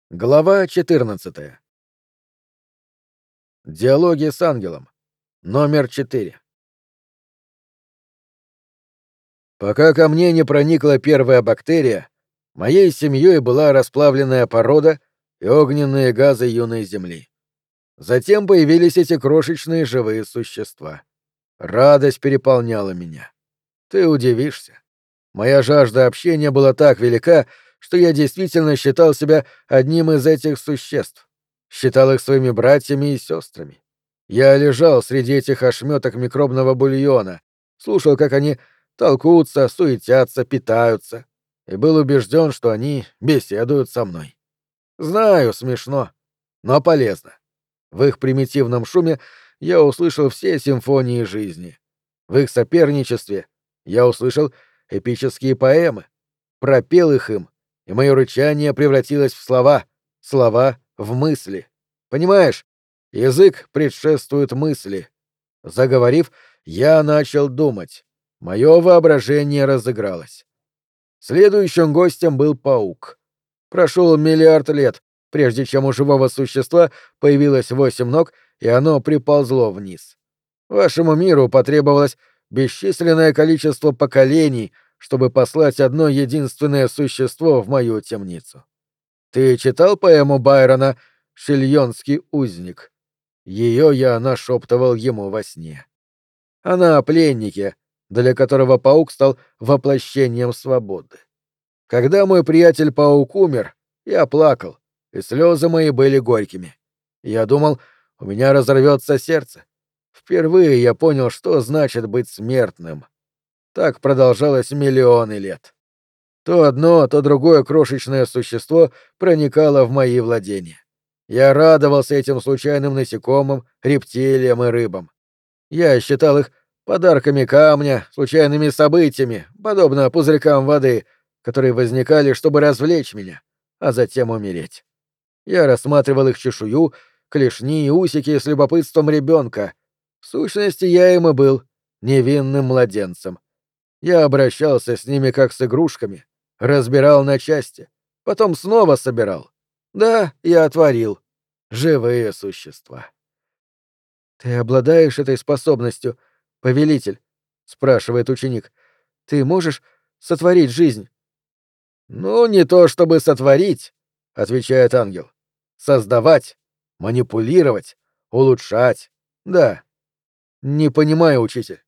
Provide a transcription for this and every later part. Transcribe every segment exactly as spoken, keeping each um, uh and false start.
Глава четырнадцатая. Диалоги с ангелом. Номер четыре. Пока ко мне не проникла первая бактерия, моей семьей была расплавленная порода и огненные газы юной Земли. Затем появились эти крошечные живые существа. Радость переполняла меня. Ты удивишься. Моя жажда общения была так велика, что я действительно считал себя одним из этих существ. Считал их своими братьями и сестрами. Я лежал среди этих ошметок микробного бульона, слушал, как они толкутся, суетятся, питаются, и был убежден, что они беседуют со мной. Знаю, смешно, но полезно. В их примитивном шуме я услышал все симфонии жизни. В их соперничестве я услышал эпические поэмы, пропел их им, и мое рычание превратилось в слова, слова в мысли. Понимаешь, язык предшествует мысли. Заговорив, я начал думать. Мое воображение разыгралось. Следующим гостем был паук. Прошел миллиард лет, прежде чем у живого существа появилось восемь ног, и оно приползло вниз. Вашему миру потребовалось бесчисленное количество поколений, чтобы послать одно единственное существо в мою темницу. Ты читал поэму Байрона «Шильонский узник»? Ее я нашептывал ему во сне. Она о пленнике, для которого паук стал воплощением свободы. Когда мой приятель-паук умер, я плакал, и слезы мои были горькими. Я думал, у меня разорвется сердце. Впервые я понял, что значит быть смертным. Так продолжалось миллионы лет. То одно, то другое крошечное существо проникало в мои владения. Я радовался этим случайным насекомым, рептилиям и рыбам. Я считал их подарками камня, случайными событиями, подобно пузырькам воды, которые возникали, чтобы развлечь меня, а затем умереть. Я рассматривал их чешую, клешни и усики с любопытством ребенка. В сущности, я им и был невинным младенцем. Я обращался с ними как с игрушками, разбирал на части, потом снова собирал. Да, я творил. Живые существа. «Ты обладаешь этой способностью, повелитель?» — спрашивает ученик. «Ты можешь сотворить жизнь?» «Ну, не то чтобы сотворить», — отвечает ангел. «Создавать, манипулировать, улучшать. Да. Не понимаю, учитель.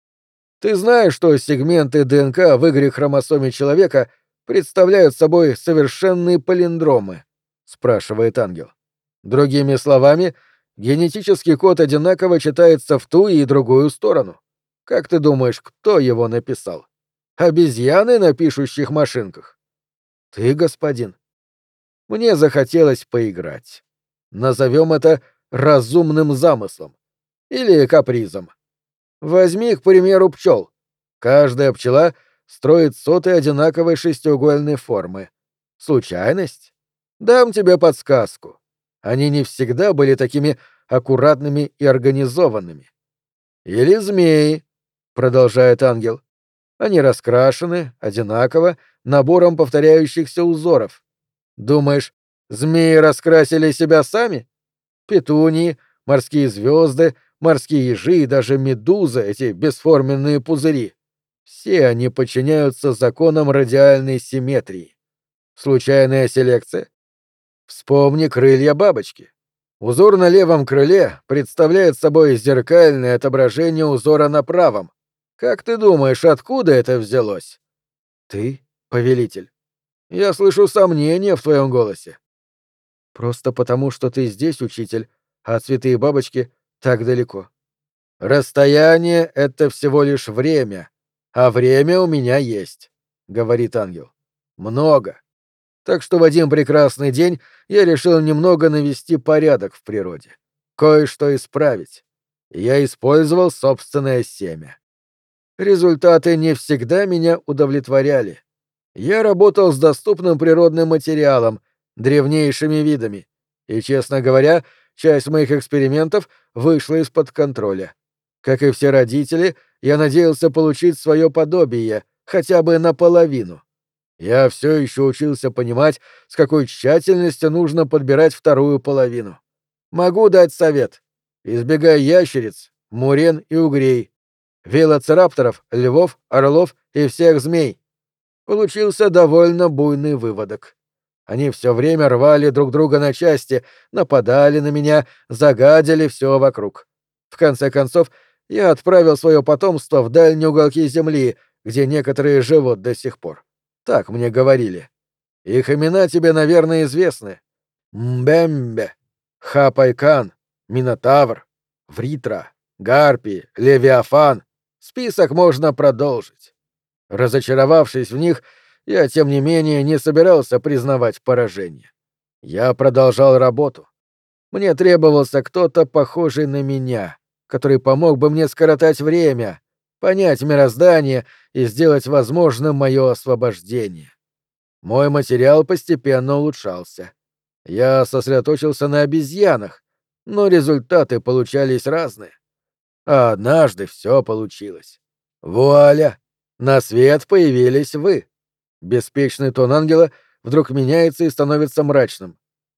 Ты знаешь, что сегменты ДНК в Y-хромосоме человека представляют собой совершенные палиндромы?» — спрашивает ангел. Другими словами, генетический код одинаково читается в ту и другую сторону. Как ты думаешь, кто его написал? Обезьяны на пишущих машинках? Ты, господин. Мне захотелось поиграть. Назовем это разумным замыслом. Или капризом. Возьми, к примеру, пчел. Каждая пчела строит соты одинаковой шестиугольной формы. Случайность? Дам тебе подсказку. Они не всегда были такими аккуратными и организованными. Или змеи, продолжает ангел. Они раскрашены одинаково набором повторяющихся узоров. Думаешь, змеи раскрасили себя сами? Петунии, морские звезды, морские ежи и даже медузы, эти бесформенные пузыри. Все они подчиняются законам радиальной симметрии. Случайная селекция? Вспомни крылья бабочки. Узор на левом крыле представляет собой зеркальное отображение узора на правом. Как ты думаешь, откуда это взялось? Ты, повелитель. Я слышу сомнения в твоем голосе. Просто потому, что ты здесь, учитель, а цветы и бабочки так далеко. Расстояние — это всего лишь время, а время у меня есть, — говорит ангел. Много. Так что в один прекрасный день я решил немного навести порядок в природе, кое-что исправить. Я использовал собственное семя. Результаты не всегда меня удовлетворяли. Я работал с доступным природным материалом, древнейшими видами, и, честно говоря, часть моих экспериментов вышла из-под контроля. Как и все родители, я надеялся получить свое подобие, хотя бы наполовину. Я все еще учился понимать, с какой тщательностью нужно подбирать вторую половину. Могу дать совет. Избегай ящериц, мурен и угрей, велоцирапторов, львов, орлов и всех змей. Получился довольно буйный выводок. Они все время рвали друг друга на части, нападали на меня, загадили все вокруг. В конце концов, я отправил свое потомство в дальние уголки земли, где некоторые живут до сих пор. Так мне говорили. Их имена тебе, наверное, известны. Мбембе, Хапайкан, Минотавр, Вритра, Гарпи, Левиафан. Список можно продолжить. Разочаровавшись в них, я, тем не менее, не собирался признавать поражение. Я продолжал работу. Мне требовался кто-то, похожий на меня, который помог бы мне скоротать время, понять мироздание и сделать возможным мое освобождение. Мой материал постепенно улучшался. Я сосредоточился на обезьянах, но результаты получались разные. А однажды все получилось. Вуаля! На свет появились вы. Беспечный тон ангела вдруг меняется и становится мрачным.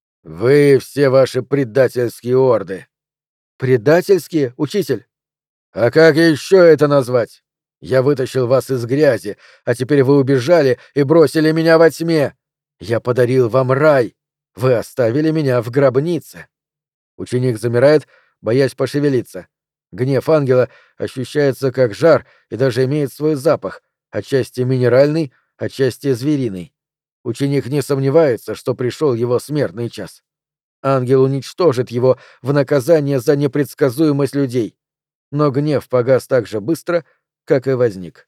Вы все ваши предательские орды. Предательские, учитель? А как еще это назвать? Я вытащил вас из грязи, а теперь вы убежали и бросили меня во тьме. Я подарил вам рай. Вы оставили меня в гробнице. Ученик замирает, боясь пошевелиться. Гнев ангела ощущается как жар и даже имеет свой запах, отчасти минеральный, отчасти звериный. Ученик не сомневается, что пришел его смертный час. Ангел уничтожит его в наказание за непредсказуемость людей. Но гнев погас так же быстро, как и возник.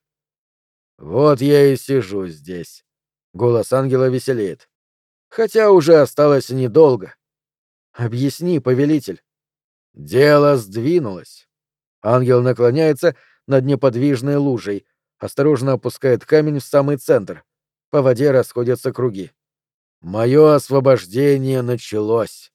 «Вот я и сижу здесь». Голос ангела веселеет. «Хотя уже осталось недолго. Объясни, повелитель». «Дело сдвинулось». Ангел наклоняется над неподвижной лужей, осторожно опускает камень в самый центр. По воде расходятся круги. «Мое освобождение началось».